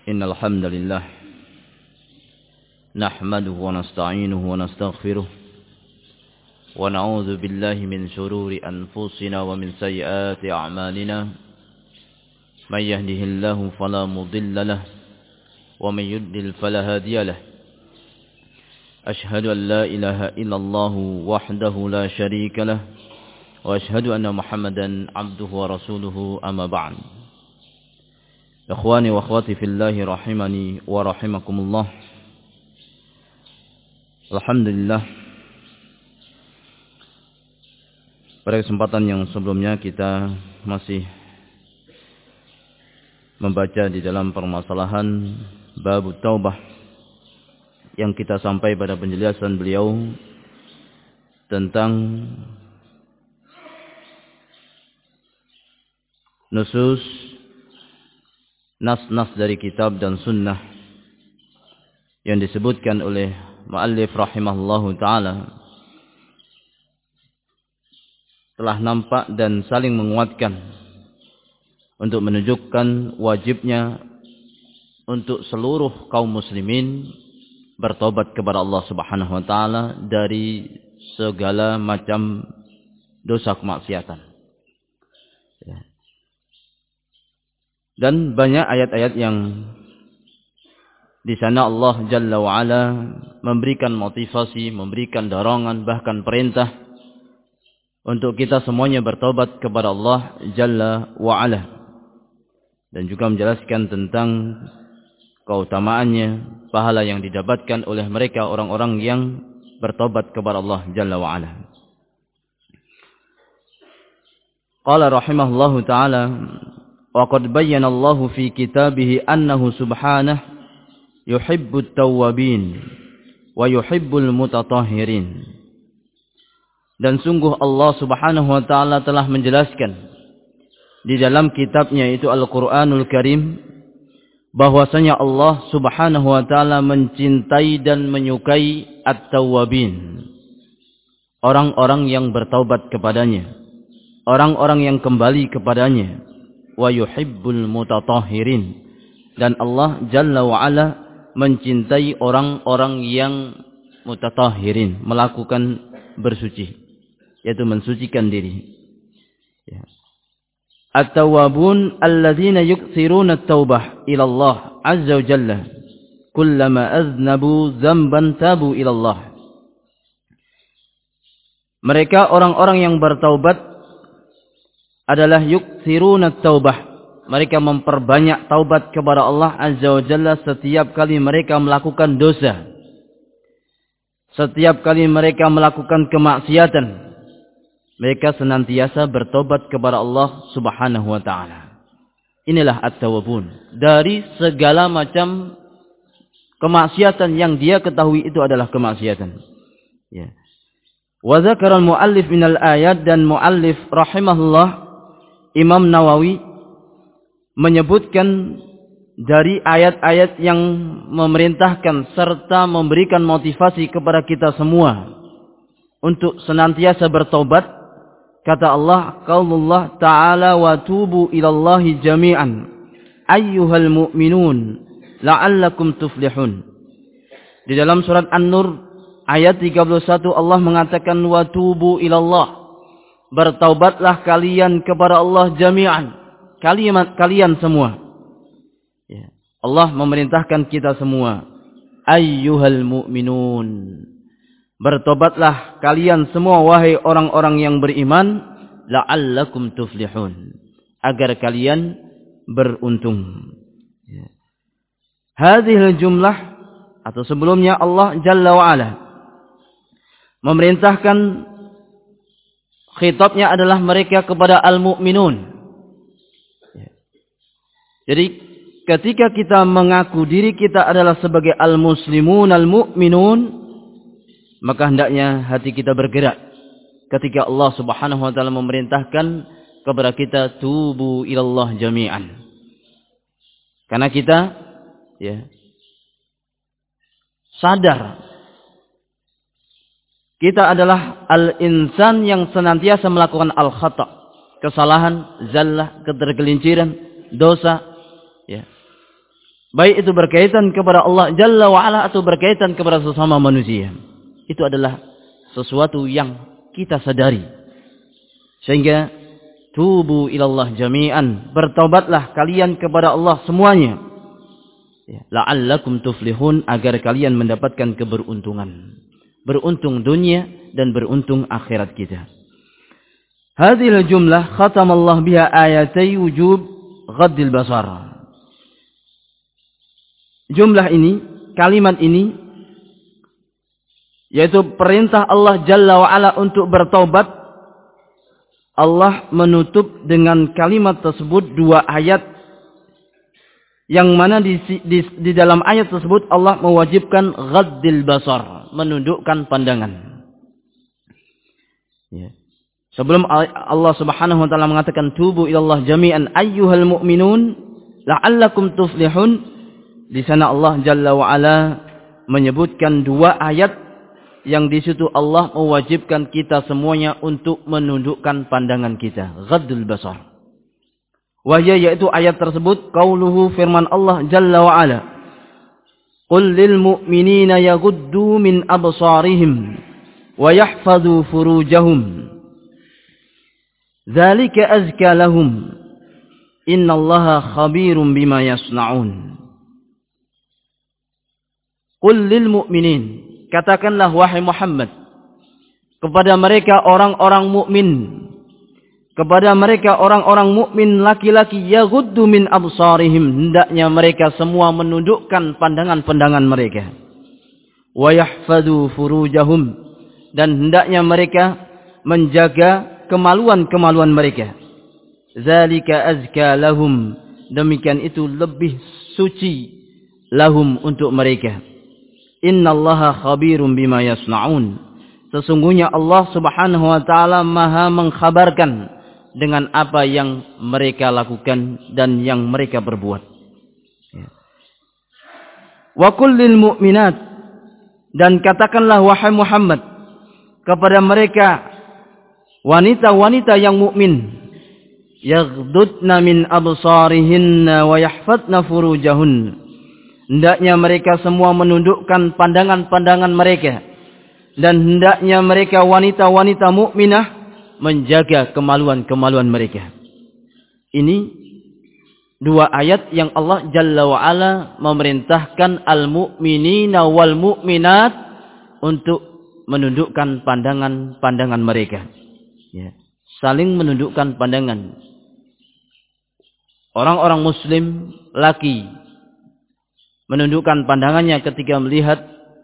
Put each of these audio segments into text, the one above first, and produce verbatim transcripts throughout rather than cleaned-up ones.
إن الحمد لله نحمده ونستعينه ونستغفره ونعوذ بالله من شرور أنفسنا ومن سيئات أعمالنا من يهده الله فلا مضل له ومن يضلل فلا هادي له أشهد أن لا إله إلا الله وحده لا شريك له وأشهد أن محمدا عبده ورسوله أما بعد إخواني وأخواتي في الله رحمني ورحمكم الله. Alhamdulillah, pada kesempatan yang sebelumnya kita masih membaca di dalam permasalahan bab taubah yang kita sampai pada penjelasan beliau tentang nusus nas-nas dari kitab dan sunnah yang disebutkan oleh muallif rahimahullahu ta'ala telah nampak dan saling menguatkan untuk menunjukkan wajibnya untuk seluruh kaum muslimin bertobat kepada Allah Subhanahu wa taala dari segala macam dosa kemaksiatan. Dan banyak ayat-ayat yang di sana Allah Jalla wa Ala memberikan motivasi, memberikan dorongan, bahkan perintah untuk kita semuanya bertobat kepada Allah Jalla wa Ala. Dan juga menjelaskan tentang keutamaannya, pahala yang didapatkan oleh mereka orang-orang yang bertobat kepada Allah Jalla wa Ala. Qala rahimahullahu ta'ala, wa qad bayyana Allah fi kitabih annahu subhanahu yuhibbut tawwabin wa yuhibbul mutatahhirin. Dan sungguh Allah Subhanahu wa taala telah menjelaskan di dalam kitabnya itu Al-Qur'anul Karim bahwasanya Allah Subhanahu wa taala mencintai dan menyukai at-tawwabin, orang-orang yang bertaubat kepadanya, orang-orang yang kembali kepadanya, wa yuhibbul mutatahhirin, dan Allah Jalla wa Ala mencintai orang-orang yang mutatahhirin, melakukan bersuci, yaitu mensucikan diri. Ya. At-tawwabun alladzina yukthiruna at-taubah ila Allah azza wa jalla kullama aznabu dzamban tabu ila Allah. Mereka orang-orang yang bertaubat adalah yukthiruna at-taubah. Mereka memperbanyak taubat kepada Allah Azza wa Jalla setiap kali mereka melakukan dosa. Setiap kali mereka melakukan kemaksiatan, mereka senantiasa bertobat kepada Allah Subhanahu wa taala. Inilah at-tawwabun. Dari segala macam kemaksiatan yang dia ketahui itu adalah kemaksiatan. Ya. Wa dzakara al-muallif minal ayat, dan muallif rahimahullah Imam Nawawi menyebutkan dari ayat-ayat yang memerintahkan serta memberikan motivasi kepada kita semua untuk senantiasa bertobat. Kata Allah, qaulullah ta'ala wa tubu ilallahi jami'an ayyuhal mu'minun la'allakum tuflihun. Di dalam surat An-Nur ayat tiga puluh satu Allah mengatakan wa tubu ilallah, bertaubatlah kalian kepada Allah jami'an, kalian kalian semua. Ya. Allah memerintahkan kita semua, ayyuhal mu'minun, bertobatlah kalian semua wahai orang-orang yang beriman, la'allakum tuflihun, agar kalian beruntung. Ya. Hadhil jumlah, atau sebelumnya Allah Jalla wa Ala memerintahkan, khitabnya adalah mereka kepada al-mu'minun. Jadi ketika kita mengaku diri kita adalah sebagai al-muslimun al-mu'minun, maka hendaknya hati kita bergerak ketika Allah Subhanahu wa taala memerintahkan kepada kita tubu ilallah jami'an. Karena kita ya sadar kita adalah al-insan yang senantiasa melakukan al-khata', kesalahan, zallah, ketergelinciran, dosa. Ya. baik itu berkaitan kepada Allah Jalla wa'ala atau berkaitan kepada sesama manusia. Itu adalah sesuatu yang kita sadari. Sehingga tubu ilallah jami'an, bertobatlah kalian kepada Allah semuanya. La'allakum tuflihun, agar kalian mendapatkan keberuntungan. Beruntung dunia dan beruntung akhirat kita. Hadhil jumlah khatamallah biha ayatai wujub ghaddil basar. Jumlah ini, kalimat ini, yaitu perintah Allah Jalla wa'ala untuk bertaubat. Allah menutup dengan kalimat tersebut dua ayat, yang mana di, di, di dalam ayat tersebut Allah mewajibkan ghaddil basar, menundukkan pandangan. Ya. Sebelum Allah Subhanahu wa taala mengatakan tubu ilallah jami'an ayyuhal mu'minun la'allakum tuflihun, di sana Allah Jalla wa Ala menyebutkan dua ayat yang di situ Allah mewajibkan kita semuanya untuk menundukkan pandangan kita, ghaddul basar. Wahya, yaitu ayat tersebut qauluhu, firman Allah Jalla wa Ala, qul lil mu'minina yaghuddu min absarihim wa yahfadhu furujahum dzalika azka lahum innallaha khabirum bima yasnaun. Qul lil mu'minin, katakanlah wahai Muhammad kepada mereka orang-orang mukmin, kepada mereka orang-orang mukmin laki-laki, yaghuddu min absarihim, hendaknya mereka semua menundukkan pandangan-pandangan mereka, wa yahfadhu furujahum, dan hendaknya mereka menjaga kemaluan-kemaluan mereka. Zalika azka lahum, demikian itu lebih suci lahum, untuk mereka. Innallaha khabirum bima yasnaun, sesungguhnya Allah Subhanahu wa taala Maha mengkhabarkan dengan apa yang mereka lakukan dan yang mereka berbuat. Wa kullil mu'minat, dan katakanlah wahai Muhammad kepada mereka wanita-wanita yang mukmin, yaghdudna min absarihinna wa yahfadna furujahun, hendaknya mereka semua menundukkan pandangan-pandangan mereka, dan hendaknya mereka wanita-wanita mukminah menjaga kemaluan-kemaluan mereka. Ini dua ayat yang Allah Jalla wa'ala memerintahkan al-mu'minina wal mu'minat untuk menundukkan pandangan-pandangan mereka. Ya. Saling menundukkan pandangan. Orang-orang muslim laki menundukkan pandangannya ketika melihat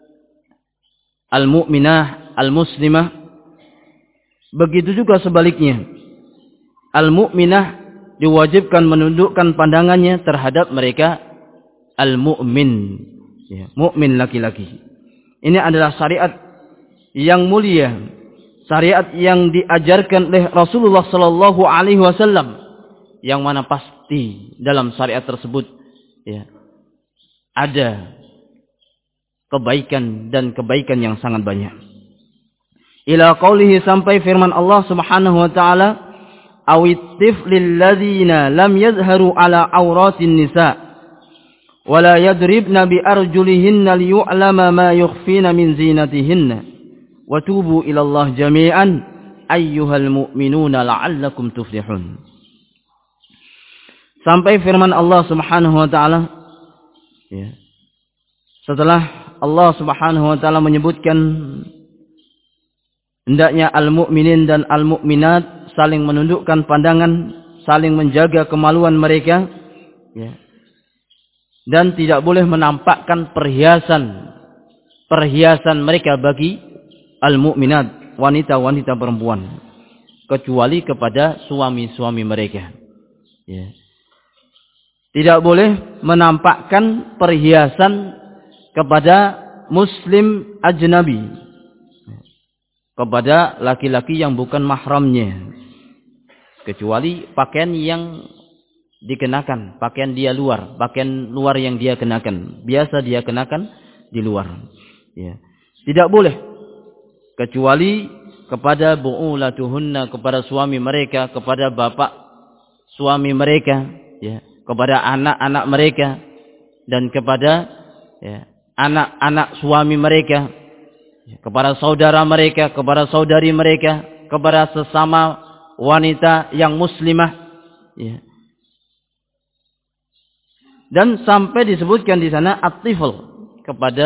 al-mu'minah, al-muslimah. Begitu juga sebaliknya, al-mu'minah diwajibkan menundukkan pandangannya terhadap mereka al-mu'min, ya, mu'min laki-laki. Ini adalah syariat yang mulia, syariat yang diajarkan oleh Rasulullah sallallahu alaihi wasallam, yang mana pasti dalam syariat tersebut, ya, ada kebaikan dan kebaikan yang sangat banyak. Ila qaulihi, sampai firman Allah Subhanahu wa taala, awit tiflil ladzina lam yazharu ala auratin nisa wa la yadribna bi arjulihinna liyu'lama ma yukhfina min zinatihinna wa tubu ila Allah jami'an ayyuhal mu'minuna la'allakum tuflihun. Sampai firman Allah Subhanahu wa taala, ya, setelah Allah Subhanahu wa taala menyebutkan hendaknya al-mu'minin dan al-mu'minat saling menundukkan pandangan, saling menjaga kemaluan mereka, ya, dan tidak boleh menampakkan perhiasan perhiasan mereka bagi al-mu'minat, wanita-wanita perempuan, kecuali kepada suami-suami mereka. Ya. Tidak boleh menampakkan perhiasan kepada muslim ajnabi, kepada laki-laki yang bukan mahramnya, kecuali pakaian yang dikenakan, pakaian dia luar, pakaian luar yang dia kenakan, biasa dia kenakan di luar. Ya. Tidak boleh kecuali kepada bu'ulatuhunna, kepada suami mereka, kepada bapak suami mereka, ya, kepada anak-anak mereka, dan kepada ya, anak-anak suami mereka, ya, kepada saudara mereka, kepada saudari mereka, kepada sesama wanita yang muslimah, ya. Dan sampai disebutkan di sana at-tifl, kepada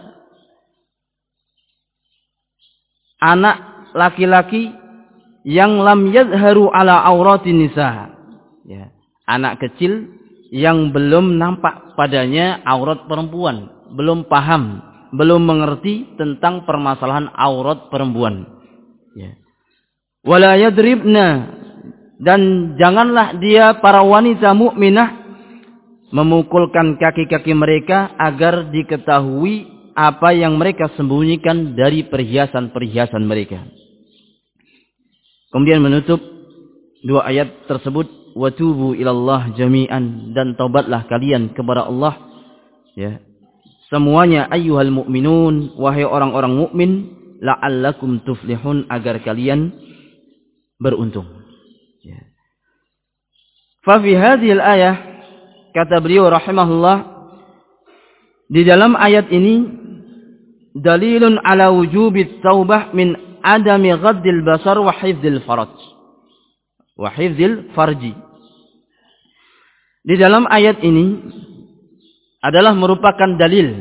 anak laki-laki yang lam yadharu ala auratin nisa, ya, anak kecil yang belum nampak padanya aurat perempuan, belum paham, belum mengerti tentang permasalahan aurat perempuan, ya. Wala yadribna, dan janganlah dia para wanita mukminah memukulkan kaki-kaki mereka agar diketahui apa yang mereka sembunyikan dari perhiasan-perhiasan mereka. Kemudian menutup dua ayat tersebut, watubu ilallah jami'an, dan taubatlah kalian kepada Allah, ya, semuanya, ayyuhal mu'minun, wahai orang-orang mukmin, la'allakum tuflihun, agar kalian beruntung, ya. Fa fi hadhil ayah, kata beliau rahimahullah, di dalam ayat ini dalilun ala wujubit taubah min adami ghaddil basar wa hifdzil faraj wa hifdzil farji. Di dalam ayat ini adalah merupakan dalil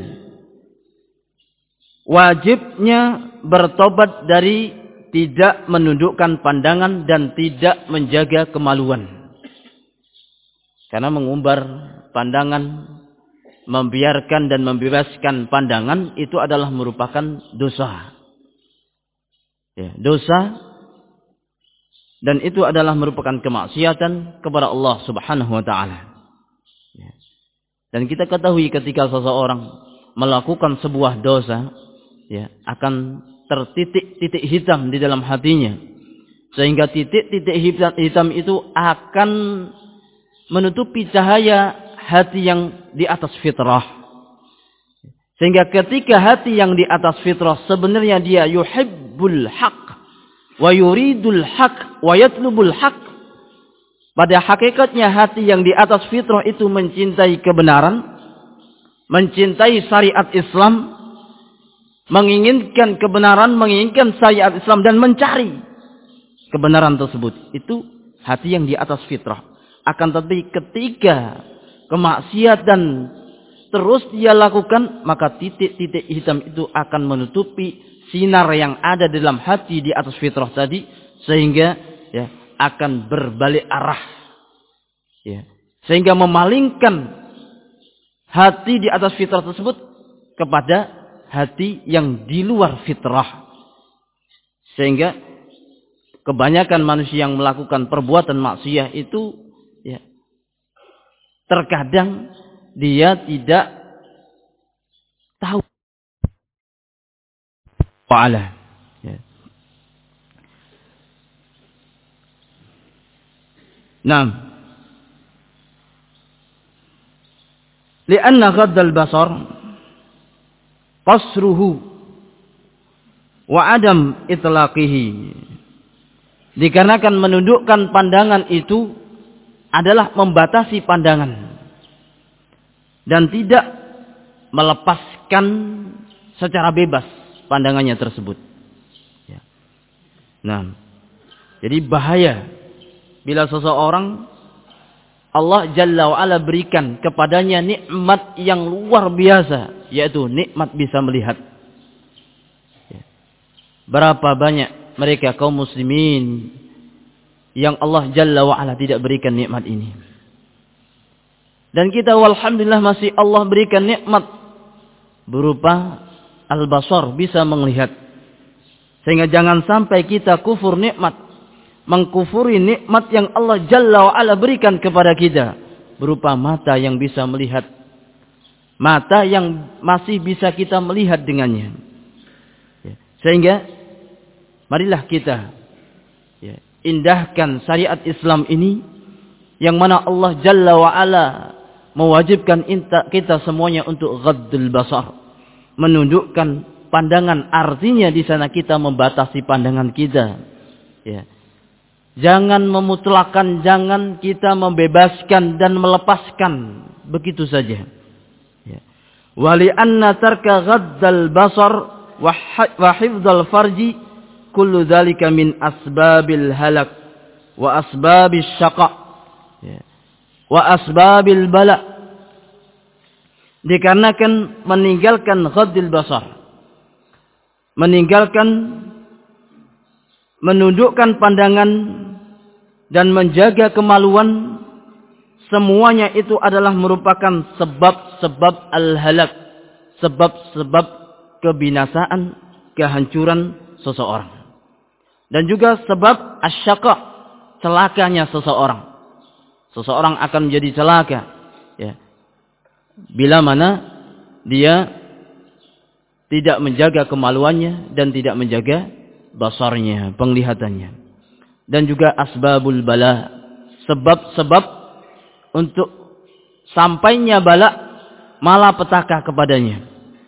wajibnya bertobat dari tidak menundukkan pandangan dan tidak menjaga kemaluan. Karena mengumbar pandangan, membiarkan dan membebaskan pandangan itu adalah merupakan dosa, ya, dosa, dan itu adalah merupakan kemaksiatan kepada Allah Subhanahu wa taala. Ya. Dan kita ketahui ketika seseorang melakukan sebuah dosa, ya, akan tertitik titik hitam di dalam hatinya, sehingga titik-titik hitam, hitam itu akan menutupi cahaya hati yang di atas fitrah. Sehingga ketika hati yang di atas fitrah sebenarnya dia yuhibbul haq wa yuridul haq wa yatlubul haq. Pada hakikatnya hati yang di atas fitrah itu mencintai kebenaran, mencintai syariat Islam, menginginkan kebenaran, menginginkan syariat Islam, dan mencari kebenaran tersebut. Itu hati yang di atas fitrah. Akan tetapi ketika kemaksiatan terus dia lakukan, maka titik-titik hitam itu akan menutupi sinar yang ada dalam hati di atas fitrah tadi, sehingga ya akan berbalik arah, ya, sehingga memalingkan hati di atas fitrah tersebut kepada hati yang di luar fitrah, sehingga kebanyakan manusia yang melakukan perbuatan maksiat itu, ya, terkadang dia tidak tahu wa'ala, ya. Nah, lianna ghaddal basar qasruhu wa adam itlaqihi, dikarenakan menundukkan pandangan itu adalah membatasi pandangan dan tidak melepaskan secara bebas pandangannya tersebut, ya. Nah, jadi bahaya bila seseorang Allah Jalla wa'ala berikan kepadanya nikmat yang luar biasa, yaitu nikmat bisa melihat, ya. Berapa banyak mereka kaum muslimin yang Allah Jalla wa'ala tidak berikan nikmat ini. Dan kita walhamdulillah masih Allah berikan nikmat berupa al-basar, bisa melihat. Sehingga jangan sampai kita kufur nikmat, mengkufuri nikmat yang Allah Jalla wa'ala berikan kepada kita, berupa mata yang bisa melihat, mata yang masih bisa kita melihat dengannya, ya. Sehingga marilah kita, ya, indahkan syariat Islam ini, yang mana Allah Jalla wa'ala mewajibkan kita semuanya untuk ghaddul basar, menundukkan pandangan. Artinya di sana kita membatasi pandangan kita, ya. Jangan memutlakan, jangan kita membebaskan dan melepaskan begitu saja, Wa li anna tarka ghaddal basar wa hifdzal farji kullu dzalika min asbabil halak wa asbabish syaqa wa asbabil bala. Dikarenakan meninggalkan ghaddil basar, meninggalkan menundukkan pandangan dan menjaga kemaluan, semuanya itu adalah merupakan sebab-sebab al-halak, sebab-sebab kebinasaan, kehancuran seseorang. Dan juga sebab asyaqa, celakanya seseorang. Seseorang akan menjadi celaka, ya, bila mana dia tidak menjaga kemaluannya dan tidak menjaga basarnya, penglihatannya. Dan juga asbabul bala, sebab-sebab untuk sampainya bala, malapetaka kepadanya.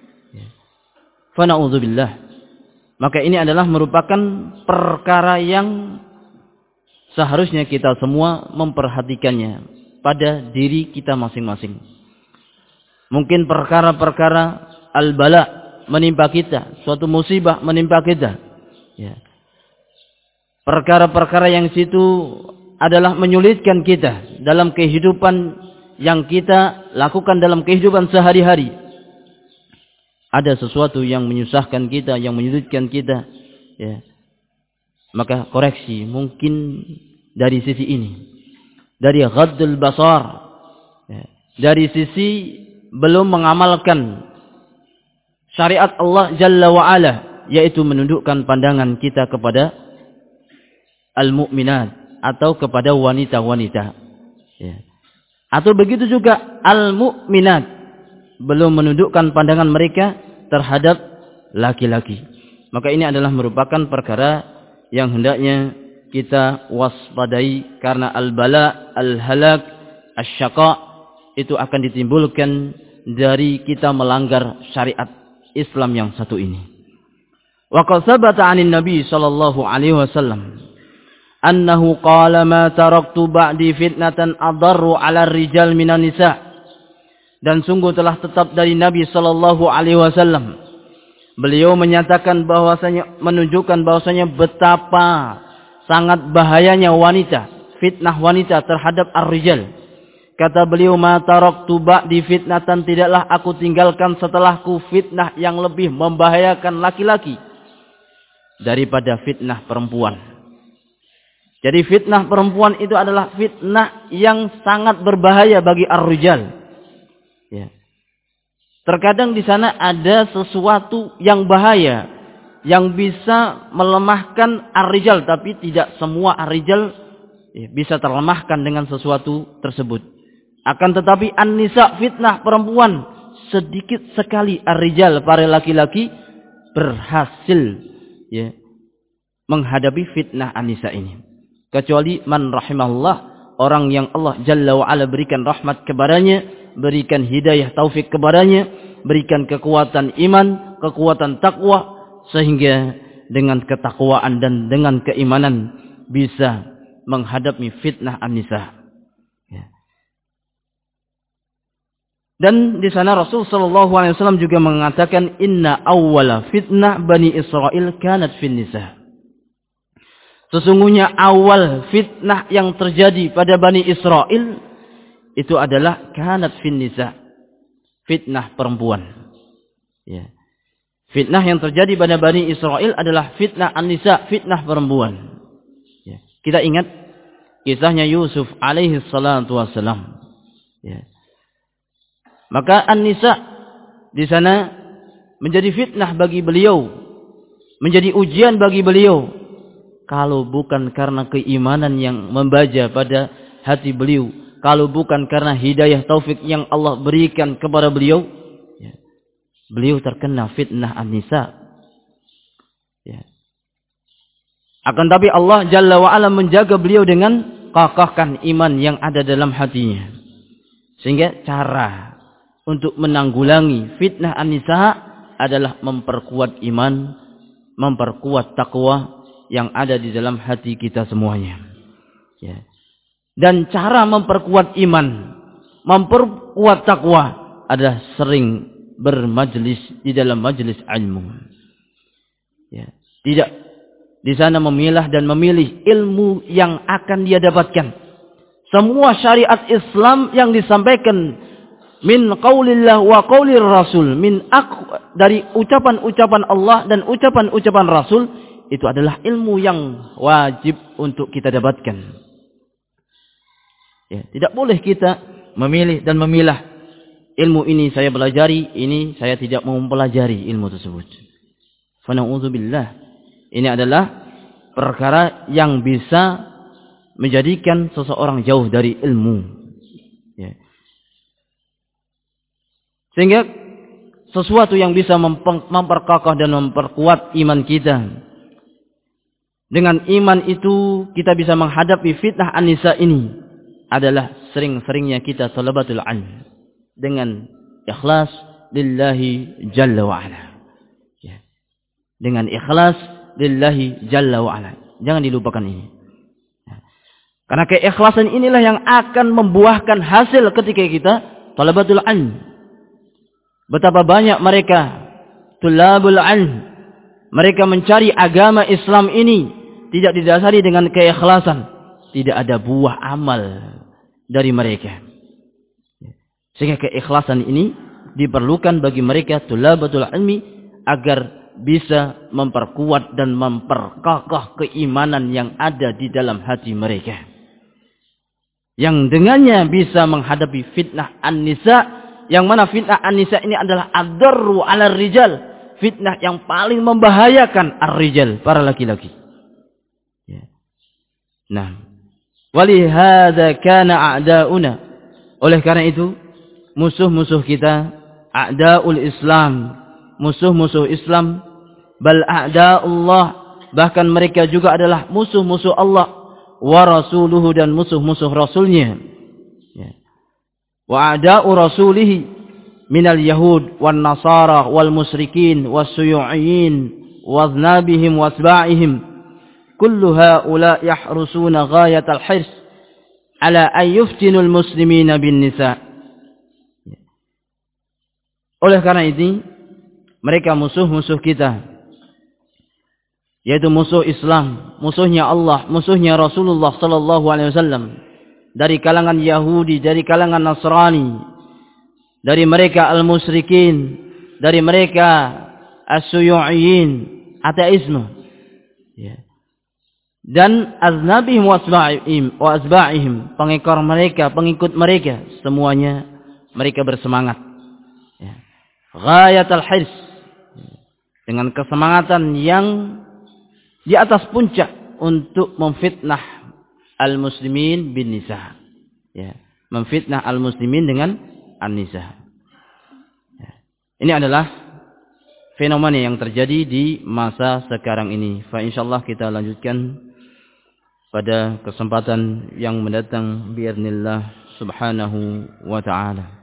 Fa na'udzubillah. Maka ini adalah merupakan perkara yang seharusnya kita semua memperhatikannya pada diri kita masing-masing. Mungkin perkara-perkara al-bala menimpa kita, suatu musibah menimpa kita, ya. Perkara-perkara yang situ adalah menyulitkan kita dalam kehidupan yang kita lakukan dalam kehidupan sehari-hari. Ada sesuatu yang menyusahkan kita, yang menyulitkan kita, ya. Maka koreksi mungkin dari sisi ini, dari ghaddul basar, ya. Dari sisi belum mengamalkan syariat Allah Jalla wa'ala, yaitu menundukkan pandangan kita kepada al-mu'minat, atau kepada wanita-wanita, ya. Atau begitu juga al-mu'minat, belum menundukkan pandangan mereka terhadap laki-laki. Maka ini adalah merupakan perkara yang hendaknya kita waspadai, karena al-bala, al-halak, asyaqa itu akan ditimbulkan dari kita melanggar syariat Islam yang satu ini. Wa qad sabata 'anil Nabi sallallahu alaihi wasallam annahu qala ma taraktu ba'di fitnatan adarru 'ala ar-rijal minan nisa. Dan sungguh telah tetap dari Nabi sallallahu alaihi wasallam, beliau menyatakan bahwasanya, menunjukkan bahwasanya betapa sangat bahayanya wanita, fitnah wanita terhadap ar-rijal. Kata beliau, ma taraktu ba'di fitnatan, tidaklah aku tinggalkan setelahku fitnah yang lebih membahayakan laki-laki daripada fitnah perempuan. Jadi fitnah perempuan itu adalah fitnah yang sangat berbahaya bagi ar-rijal. Ya. Terkadang di sana ada sesuatu yang bahaya, yang bisa melemahkan ar-rijal, tapi tidak semua ar-rijal ya, bisa terlemahkan dengan sesuatu tersebut. Akan tetapi an-nisa, fitnah perempuan, sedikit sekali ar-rijal, para laki-laki berhasil ya, menghadapi fitnah an-nisa ini. Kecuali man rahimahullah, orang yang Allah Jalla wa'ala berikan rahmat kepadanya, berikan hidayah taufik kepadanya, berikan kekuatan iman, kekuatan takwa, sehingga dengan ketakwaan dan dengan keimanan bisa menghadapi fitnah an-nisa. Ya. Dan di sana Rasul sallallahu alaihi wasallam juga mengatakan, inna awwala fitnah Bani Israel kanat fin nisa. Sesungguhnya awal fitnah yang terjadi pada Bani Israel itu adalah kanat fin nisa, fitnah perempuan. Ya. Fitnah yang terjadi pada Bani Israel adalah fitnah an-nisa, fitnah perempuan. Ya. Kita ingat kisahnya Yusuf alaihi salatu wassalam. Ya. Maka an-nisa di sana menjadi fitnah bagi beliau, menjadi ujian bagi beliau. Kalau bukan karena keimanan yang membaja pada hati beliau, kalau bukan karena hidayah taufik yang Allah berikan kepada beliau, ya, beliau terkena fitnah an-nisa. Ya. Akan tapi Allah Jalla wa'ala menjaga beliau dengan kakahkan iman yang ada dalam hatinya. Sehingga cara untuk menanggulangi fitnah an-nisa adalah memperkuat iman, memperkuat takwa yang ada di dalam hati kita semuanya. Ya. Dan cara memperkuat iman, memperkuat takwa adalah sering bermajlis di dalam majlis ilmu. Ya, tidak di sana memilah dan memilih ilmu yang akan dia dapatkan. Semua syariat Islam yang disampaikan min qaulillah wa qaulir rasul, min aq, dari ucapan-ucapan Allah dan ucapan-ucapan Rasul, itu adalah ilmu yang wajib untuk kita dapatkan. Ya, tidak boleh kita memilih dan memilah. Ilmu ini saya pelajari, ini saya tidak mau mempelajari ilmu tersebut. Fa na'udzubillah. Ini adalah perkara yang bisa menjadikan seseorang jauh dari ilmu. Ya. Sehingga sesuatu yang bisa memperkokoh dan memperkuat iman kita. Dengan iman itu kita bisa menghadapi fitnah an-nisa ini adalah sering-seringnya kita talabatul ilm dengan ikhlas lillahi jalla wa ala. Ya. Dengan ikhlas lillahi jalla wa ala. Jangan dilupakan ini. Karena keikhlasan inilah yang akan membuahkan hasil ketika kita talabatul ilm. Betapa banyak mereka tulabul ilm, mereka mencari agama Islam ini tidak didasari dengan keikhlasan, tidak ada buah amal dari mereka. Sehingga keikhlasan ini diperlukan bagi mereka tulabatul ilmi agar bisa memperkuat dan memperkokoh keimanan yang ada di dalam hati mereka. Yang dengannya bisa menghadapi fitnah an-nisa, yang mana fitnah an-nisa ini adalah ad-darru 'ala rijal, fitnah yang paling membahayakan ar-rijal, para laki-laki. Ya. Nah, walihada kana a'dauna, oleh karena itu musuh-musuh kita, a'daul Islam, musuh-musuh Islam, bal a'da'ullah, bahkan mereka juga adalah musuh-musuh Allah wa rasuluhu, dan musuh-musuh rasulnya. Ya. Wa a'da'u rasulihi minal yahud wan nasara wal musyrikin was suyu'in waznabihim wasba'ihim, kullu haula yahrusuna ghayatal hirs ala an yuftinul muslimina bin nisa. Ya. Oleh karena itu mereka musuh-musuh kita, yaitu musuh Islam, musuhnya Allah, musuhnya Rasulullah sallallahu alaihi wasallam, dari kalangan Yahudi, dari kalangan Nasrani, dari mereka al-musyrikin, dari mereka as-suyu'in, ateisme, ya. Dan aznabihim wa asba'ihim, wa asba'ihim, pengekor mereka, pengikut mereka, semuanya mereka bersemangat, ya. Ghayatul hirs, dengan kesemangatan yang di atas puncak untuk memfitnah al-muslimin bin nisa. Ya, memfitnah al-muslimin dengan an-nisa. Ya. Ini adalah fenomena yang terjadi di masa sekarang ini. Fa insyaallah kita lanjutkan pada kesempatan yang mendatang biiznillah subhanahu wa ta'ala.